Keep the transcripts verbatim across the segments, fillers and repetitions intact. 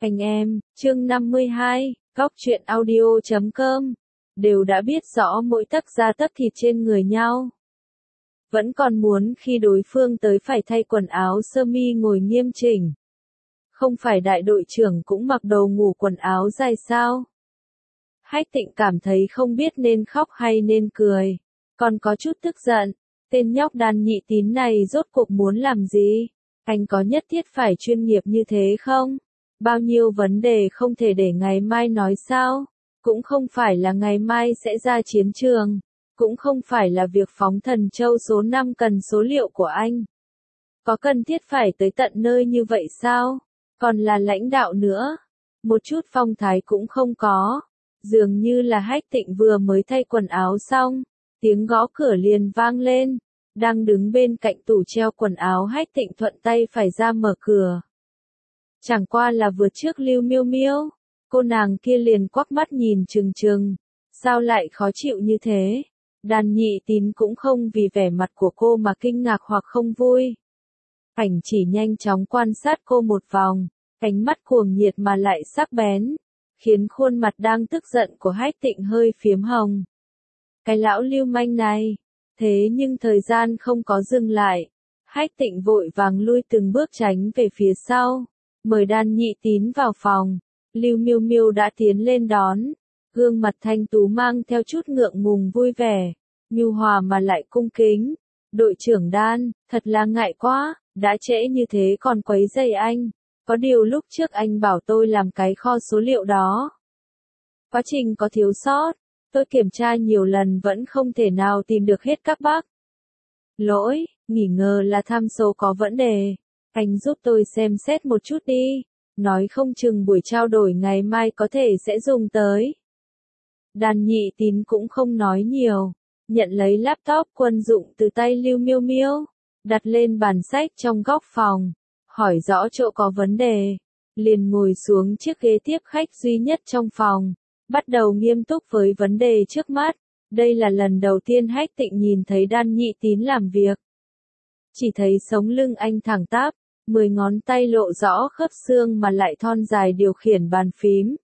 Anh em, chương năm mươi hai, góc truyện audio chấm com, đều đã biết rõ mỗi tấc da tấc thịt trên người nhau. Vẫn còn muốn khi đối phương tới phải thay quần áo sơ mi ngồi nghiêm chỉnh. Không phải đại đội trưởng cũng mặc đồ ngủ quần áo dài sao? Hách Tịnh cảm thấy không biết nên khóc hay nên cười. Còn có chút tức giận, tên nhóc đàn nhị tín này rốt cuộc muốn làm gì? Anh có nhất thiết phải chuyên nghiệp như thế không? Bao nhiêu vấn đề không thể để ngày mai nói sao? Cũng không phải là ngày mai sẽ ra chiến trường. Cũng không phải là việc phóng thần châu số năm cần số liệu của anh. Có cần thiết phải tới tận nơi như vậy sao? Còn là lãnh đạo nữa. Một chút phong thái cũng không có. Dường như là Hách Tịnh vừa mới thay quần áo xong. Tiếng gõ cửa liền vang lên. Đang đứng bên cạnh tủ treo quần áo Hách Tịnh thuận tay phải ra mở cửa. Chẳng qua là vượt trước Lưu Miêu Miêu. Cô nàng kia liền quắc mắt nhìn trừng trừng. Sao lại khó chịu như thế? Đàn nhị tín cũng không vì vẻ mặt của cô mà kinh ngạc hoặc không vui. Ảnh chỉ nhanh chóng quan sát cô một vòng. Ánh mắt cuồng nhiệt mà lại sắc bén. Khiến khuôn mặt đang tức giận của Hách Tịnh hơi phiếm hồng. Cái lão lưu manh này. Thế nhưng thời gian không có dừng lại. Hách Tịnh vội vàng lui từng bước tránh về phía sau. Mời đàn nhị tín vào phòng. Lưu Miêu Miêu đã tiến lên đón. Gương mặt thanh tú mang theo chút ngượng ngùng vui vẻ. Nhu hòa mà lại cung kính. Đội trưởng Đan, thật là ngại quá. Đã trễ như thế còn quấy rầy anh. Có điều lúc trước anh bảo tôi làm cái kho số liệu đó. Quá trình có thiếu sót. Tôi kiểm tra nhiều lần vẫn không thể nào tìm được hết các bug. Lỗi, nghỉ ngờ là tham số có vấn đề. Anh giúp tôi xem xét một chút đi. Nói không chừng buổi trao đổi ngày mai có thể sẽ dùng tới. Đàn nhị tín cũng không nói nhiều. Nhận lấy laptop quân dụng từ tay Lưu Miêu Miêu. Đặt lên bàn sách trong góc phòng. Hỏi rõ chỗ có vấn đề. Liền ngồi xuống chiếc ghế tiếp khách duy nhất trong phòng. Bắt đầu nghiêm túc với vấn đề trước mắt. Đây là lần đầu tiên Hách Tịnh nhìn thấy đàn nhị tín làm việc. Chỉ thấy sống lưng anh thẳng tắp. Mười ngón tay lộ rõ khớp xương mà lại thon dài điều khiển bàn phím.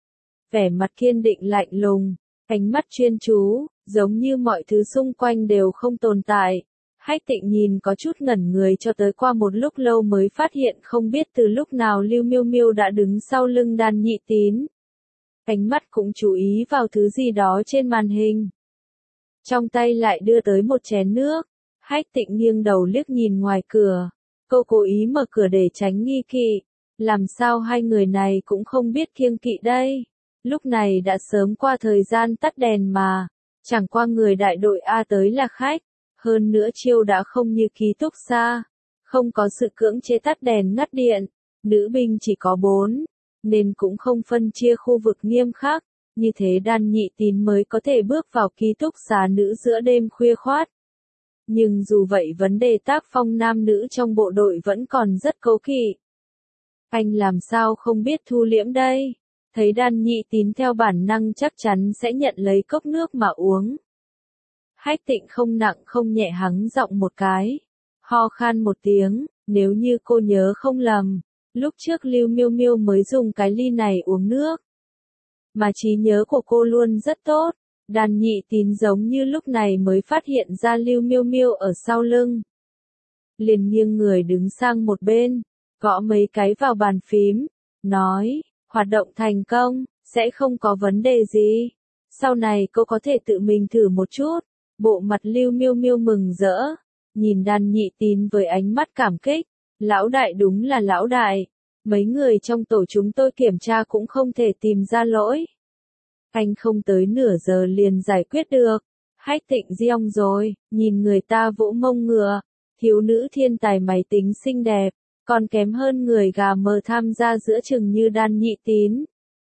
Vẻ mặt kiên định lạnh lùng, ánh mắt chuyên chú, giống như mọi thứ xung quanh đều không tồn tại. Hách Tịnh nhìn có chút ngẩn người cho tới qua một lúc lâu mới phát hiện không biết từ lúc nào Lưu Miêu Miêu đã đứng sau lưng đàn nhị tín. Ánh mắt cũng chú ý vào thứ gì đó trên màn hình. Trong tay lại đưa tới một chén nước. Hách Tịnh nghiêng đầu liếc nhìn ngoài cửa. Cô cố ý mở cửa để tránh nghi kỵ. Làm sao hai người này cũng không biết kiêng kỵ đây. Lúc này đã sớm qua thời gian tắt đèn mà. Chẳng qua người đại đội A tới là khách. Hơn nữa chiêu đã không như ký túc xá. Không có sự cưỡng chế tắt đèn ngắt điện. Nữ binh chỉ có bốn. Nên cũng không phân chia khu vực nghiêm khắc. Như thế đàn nhị tín mới có thể bước vào ký túc xá nữ giữa đêm khuya khoát. Nhưng dù vậy vấn đề tác phong nam nữ trong bộ đội vẫn còn rất cấu kỵ. Anh làm sao không biết thu liễm đây? Thấy đàn nhị tín theo bản năng chắc chắn sẽ nhận lấy cốc nước mà uống. Hách Tịnh không nặng không nhẹ hắng giọng một cái. Ho khan một tiếng, nếu như cô nhớ không lầm. Lúc trước Lưu Miêu Miêu mới dùng cái ly này uống nước. Mà trí nhớ của cô luôn rất tốt. Đàn nhị tín giống như lúc này mới phát hiện ra Lưu Miêu Miêu ở sau lưng. Liền nghiêng người đứng sang một bên, gõ mấy cái vào bàn phím, nói, hoạt động thành công, sẽ không có vấn đề gì. Sau này cô có thể tự mình thử một chút. Bộ mặt Lưu Miêu Miêu mừng rỡ, nhìn đàn nhị tín với ánh mắt cảm kích. Lão đại đúng là lão đại. Mấy người trong tổ chúng tôi kiểm tra cũng không thể tìm ra lỗi. Anh không tới nửa giờ liền giải quyết được. Hách Tịnh giong rồi, nhìn người ta vỗ mông ngựa. Thiếu nữ thiên tài máy tính xinh đẹp, còn kém hơn người gà mờ tham gia giữa chừng như đàn nhị tín.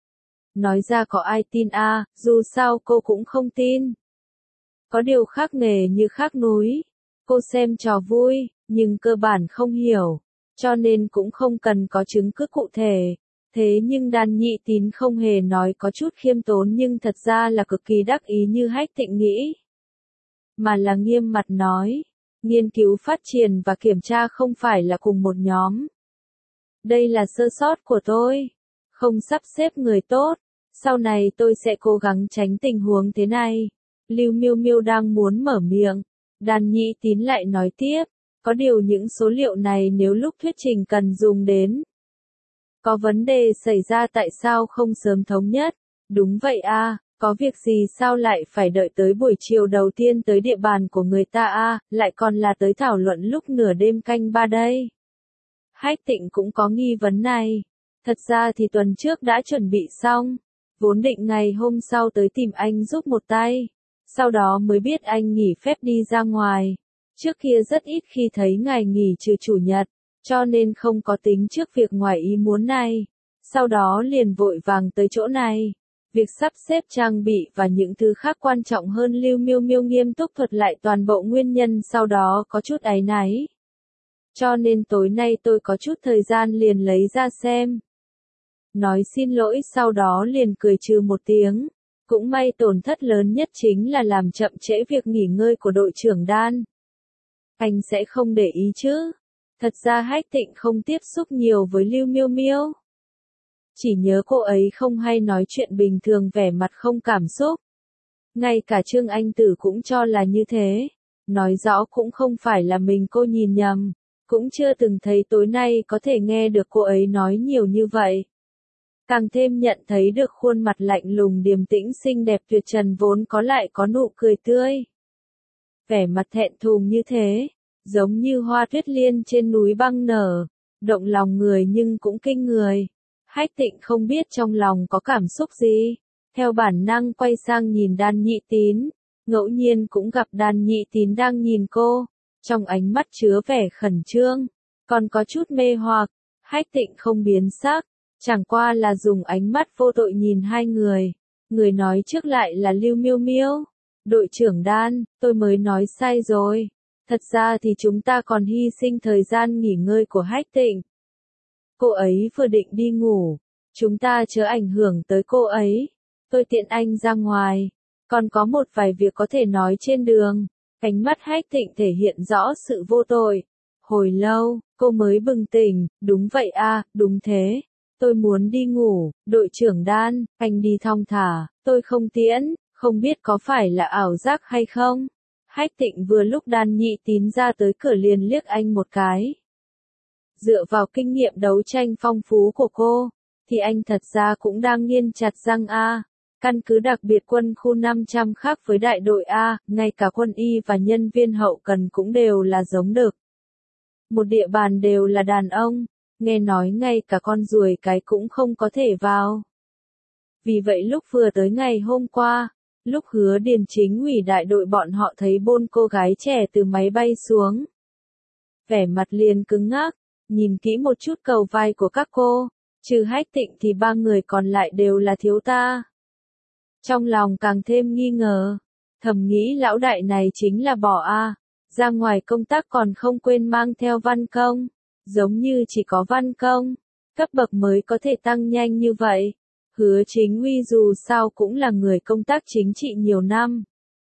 Nói ra có ai tin a? À, dù sao cô cũng không tin. Có điều khác nghề như khác núi. Cô xem trò vui, nhưng cơ bản không hiểu. Cho nên cũng không cần có chứng cứ cụ thể. Thế nhưng đàn nhị tín không hề nói có chút khiêm tốn nhưng thật ra là cực kỳ đắc ý như Hách Tịnh nghĩ. Mà là nghiêm mặt nói, nghiên cứu phát triển và kiểm tra không phải là cùng một nhóm. Đây là sơ sót của tôi. không sắp xếp người tốt. Sau này tôi sẽ cố gắng tránh tình huống thế này. Lưu Miêu Miêu đang muốn mở miệng. Đan Nhị Tín lại nói tiếp. Có điều những số liệu này nếu lúc thuyết trình cần dùng đến. Có vấn đề xảy ra tại sao không sớm thống nhất? Đúng vậy à, có việc gì sao lại phải đợi tới buổi chiều đầu tiên tới địa bàn của người ta à, lại còn là tới thảo luận lúc nửa đêm canh ba đây. Hách Tịnh cũng có nghi vấn này. Thật ra thì tuần trước đã chuẩn bị xong. Vốn định ngày hôm sau tới tìm anh giúp một tay. Sau đó mới biết anh nghỉ phép đi ra ngoài. Trước kia rất ít khi thấy ngày nghỉ trừ chủ nhật, cho nên không có tính trước việc ngoài ý muốn này. Sau đó liền vội vàng tới chỗ này. Việc sắp xếp trang bị và những thứ khác quan trọng hơn Lưu Miêu Miêu nghiêm túc thuật lại toàn bộ nguyên nhân sau đó có chút áy náy. Cho nên tối nay tôi có chút thời gian liền lấy ra xem. Nói xin lỗi sau đó liền cười trừ một tiếng. Cũng may tổn thất lớn nhất chính là làm chậm trễ việc nghỉ ngơi của đội trưởng Đan. Anh sẽ không để ý chứ? Thật ra Hách Tịnh không tiếp xúc nhiều với Lưu Miêu Miêu. Chỉ nhớ cô ấy không hay nói chuyện bình thường vẻ mặt không cảm xúc. Ngay cả Trương Anh Tử cũng cho là như thế. Nói rõ cũng không phải là mình cô nhìn nhầm. Cũng chưa từng thấy tối nay có thể nghe được cô ấy nói nhiều như vậy. Càng thêm nhận thấy được khuôn mặt lạnh lùng điềm tĩnh xinh đẹp tuyệt trần vốn có lại có nụ cười tươi. Vẻ mặt thẹn thùng như thế, giống như hoa tuyết liên trên núi băng nở, động lòng người nhưng cũng kinh người. Hách Tịnh không biết trong lòng có cảm xúc gì, theo bản năng quay sang nhìn Đan Nhị Tín, ngẫu nhiên cũng gặp Đan Nhị Tín đang nhìn cô, trong ánh mắt chứa vẻ khẩn trương, còn có chút mê hoặc. Hách Tịnh không biến sắc, chẳng qua là dùng ánh mắt vô tội nhìn hai người. Người nói trước lại là Lưu Miêu Miêu. Đội trưởng Đan, tôi mới nói sai rồi. Thật ra thì chúng ta còn hy sinh thời gian nghỉ ngơi của Hách Tịnh. Cô ấy vừa định đi ngủ. Chúng ta chớ ảnh hưởng tới cô ấy. Tôi tiện anh ra ngoài. Còn có một vài việc có thể nói trên đường. Ánh mắt Hách Tịnh thể hiện rõ sự vô tội. Hồi lâu, cô mới bừng tỉnh. Đúng vậy à, đúng thế. Tôi muốn đi ngủ. Đội trưởng Đan, anh đi thong thả. Tôi không tiễn. Không biết có phải là ảo giác hay không? Hách Tịnh vừa lúc Đan Nhị Tín ra tới cửa liền liếc anh một cái. Dựa vào kinh nghiệm đấu tranh phong phú của cô, thì anh thật ra cũng đang nghiến chặt răng A. Căn cứ đặc biệt quân khu năm trăm khác với đại đội A, ngay cả quân y và nhân viên hậu cần cũng đều là giống đực. Một địa bàn đều là đàn ông, nghe nói ngay cả con ruồi cái cũng không có thể vào. Vì vậy lúc vừa tới ngày hôm qua, lúc Hứa Điền chính ủy đại đội bọn họ thấy bôn cô gái trẻ từ máy bay xuống. Vẻ mặt liền cứng ngắc, nhìn kỹ một chút cầu vai của các cô, trừ Hách Tịnh thì ba người còn lại đều là thiếu ta. Trong lòng càng thêm nghi ngờ, thầm nghĩ lão đại này chính là bỏ A, ra ngoài công tác còn không quên mang theo văn công, giống như chỉ có văn công, cấp bậc mới có thể tăng nhanh như vậy. Hứa Chính Uy dù sao cũng là người công tác chính trị nhiều năm.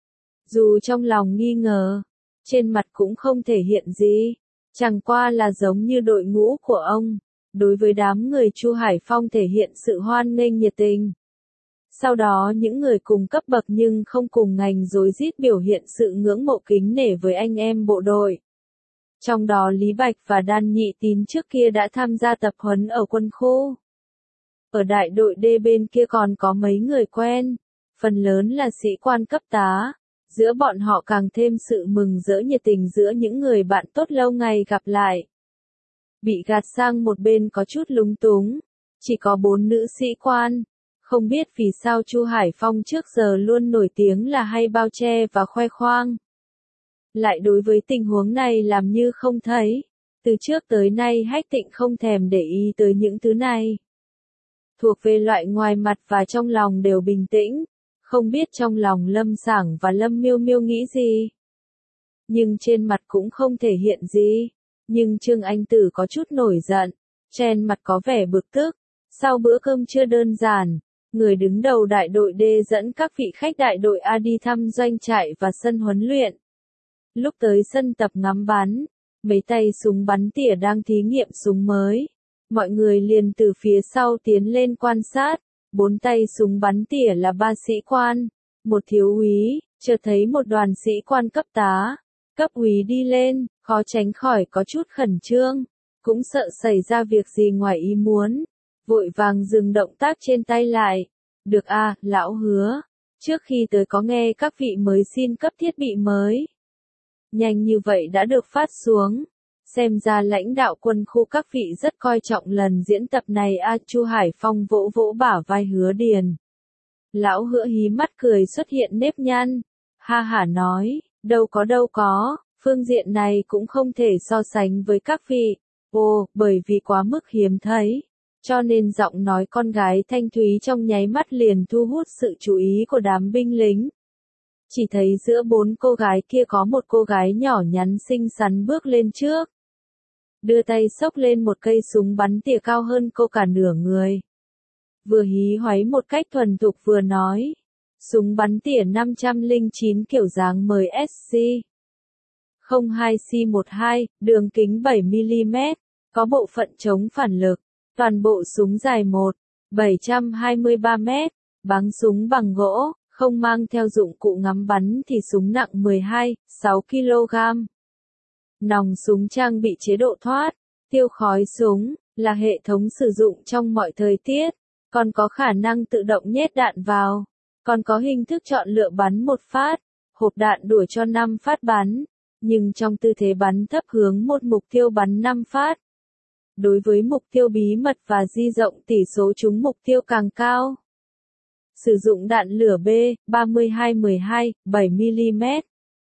Dù trong lòng nghi ngờ, trên mặt cũng không thể hiện gì, chẳng qua là giống như đội ngũ của ông, đối với đám người Chu Hải Phong thể hiện sự hoan nghênh nhiệt tình. Sau đó những người cùng cấp bậc nhưng không cùng ngành rối rít biểu hiện sự ngưỡng mộ kính nể với anh em bộ đội. Trong đó Lý Bạch và Đan Nhị Tín trước kia đã tham gia tập huấn ở quân khu. Ở đại đội D bên kia còn có mấy người quen, phần lớn là sĩ quan cấp tá, giữa bọn họ càng thêm sự mừng rỡ nhiệt tình giữa những người bạn tốt lâu ngày gặp lại. Bị gạt sang một bên có chút lúng túng, chỉ có bốn nữ sĩ quan, không biết vì sao Chu Hải Phong trước giờ luôn nổi tiếng là hay bao che và khoe khoang. Lại đối với tình huống này làm như không thấy, từ trước tới nay Hách Tịnh không thèm để ý tới những thứ này. Thuộc về loại ngoài mặt và trong lòng đều bình tĩnh, không biết trong lòng Lâm Sảng và Lâm Miêu Miêu nghĩ gì. Nhưng trên mặt cũng không thể hiện gì, nhưng Trương Anh Tử có chút nổi giận, trên mặt có vẻ bực tức, sau bữa cơm trưa đơn giản, người đứng đầu đại đội D dẫn các vị khách đại đội A đi thăm doanh trại và sân huấn luyện. Lúc tới sân tập ngắm bắn, mấy tay súng bắn tỉa đang thí nghiệm súng mới. Mọi người liền từ phía sau tiến lên quan sát, bốn tay súng bắn tỉa là ba sĩ quan, một thiếu úy, chợt thấy một đoàn sĩ quan cấp tá, cấp úy đi lên, khó tránh khỏi có chút khẩn trương, cũng sợ xảy ra việc gì ngoài ý muốn, vội vàng dừng động tác trên tay lại. Được a, lão Hứa, trước khi tới có nghe các vị mới xin cấp thiết bị mới. Nhanh như vậy đã được phát xuống. Xem ra lãnh đạo quân khu các vị rất coi trọng lần diễn tập này a. Chu Hải Phong vỗ vỗ bả vai Hứa Điền. Lão Hứa hí mắt cười xuất hiện nếp nhăn. Ha hả nói, đâu có đâu có, phương diện này cũng không thể so sánh với các vị. Ồ, bởi vì quá mức hiếm thấy. Cho nên giọng nói con gái thanh thúy trong nháy mắt liền thu hút sự chú ý của đám binh lính. Chỉ thấy giữa bốn cô gái kia có một cô gái nhỏ nhắn xinh xắn bước lên trước. Đưa tay xốc lên một cây súng bắn tỉa cao hơn cô cả nửa người. Vừa hí hoáy một cách thuần thục vừa nói. Súng bắn tỉa năm trăm lẻ chín kiểu dáng mới ét xê không hai C mười hai, đường kính bảy mi li mét, có bộ phận chống phản lực. Toàn bộ súng dài một phẩy bảy hai ba mét, báng súng bằng gỗ, không mang theo dụng cụ ngắm bắn thì súng nặng mười hai phẩy sáu ki lô gam. Nòng súng trang bị chế độ thoát, tiêu khói súng, là hệ thống sử dụng trong mọi thời tiết, còn có khả năng tự động nhét đạn vào, còn có hình thức chọn lựa bắn một phát, hộp đạn đuổi cho năm phát bắn, nhưng trong tư thế bắn thấp hướng một mục tiêu bắn năm phát. Đối với mục tiêu bí mật và di rộng tỷ số trúng mục tiêu càng cao. Sử dụng đạn lửa B ba mươi hai mười hai, bảy mi li mét.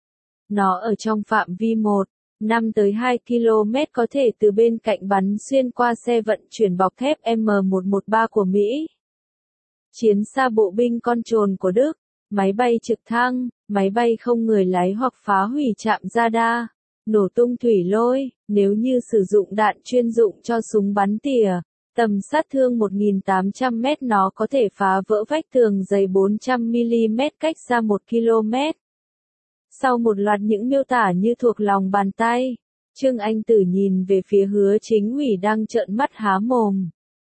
Nó ở trong phạm vi một phẩy năm tới hai ki lô mét có thể từ bên cạnh bắn xuyên qua xe vận chuyển bọc thép M một một ba của Mỹ. Chiến xa bộ binh con trồn của Đức, máy bay trực thăng, máy bay không người lái hoặc phá hủy trạm radar, nổ tung thủy lôi, nếu như sử dụng đạn chuyên dụng cho súng bắn tỉa, tầm sát thương một nghìn tám trăm mét nó có thể phá vỡ vách tường dày bốn trăm mi li mét cách xa một ki lô mét. Sau một loạt những miêu tả như thuộc lòng bàn tay, Trương Anh Tử nhìn về phía Hứa Chính Ủy đang trợn mắt há mồm.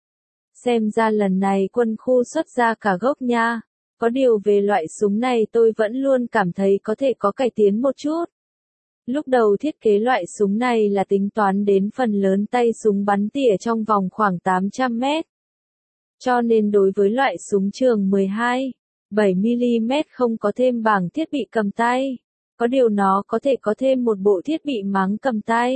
Xem ra lần này quân khu xuất ra cả gốc nha. Có điều về loại súng này tôi vẫn luôn cảm thấy có thể có cải tiến một chút. Lúc đầu thiết kế loại súng này là tính toán đến phần lớn tay súng bắn tỉa trong vòng khoảng tám trăm mét. Cho nên đối với loại súng trường mười hai phẩy bảy mi li mét không có thêm bảng thiết bị cầm tay. Có điều nó có thể có thêm một bộ thiết bị máng cầm tay.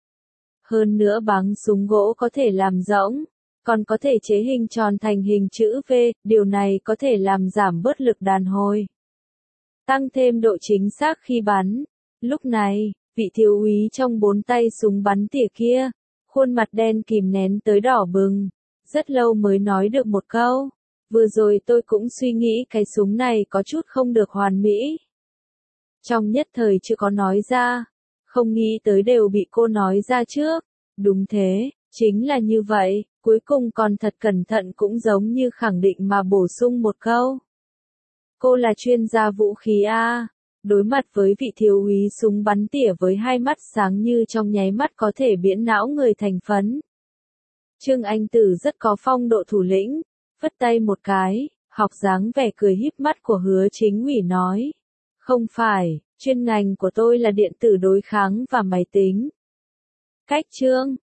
Hơn nữa báng súng gỗ có thể làm rỗng, còn có thể chế hình tròn thành hình chữ V, điều này có thể làm giảm bớt lực đàn hồi. Tăng thêm độ chính xác khi bắn. Lúc này, vị thiếu úy trong bốn tay súng bắn tỉa kia, khuôn mặt đen kìm nén tới đỏ bừng, rất lâu mới nói được một câu. Vừa rồi tôi cũng suy nghĩ cái súng này có chút không được hoàn mỹ. Trong nhất thời chưa có nói ra, không nghĩ tới đều bị cô nói ra trước. Đúng thế, chính là như vậy, cuối cùng còn thật cẩn thận cũng giống như khẳng định mà bổ sung một câu. Cô là chuyên gia vũ khí A. Đối mặt với vị thiếu úy súng bắn tỉa với hai mắt sáng như trong nháy mắt có thể biến não người thành phấn. Trương Anh Tử rất có phong độ thủ lĩnh, phất tay một cái, học dáng vẻ cười híp mắt của Hứa Chính Ủy nói. Không phải, chuyên ngành của tôi là điện tử đối kháng và máy tính. Cách Trương,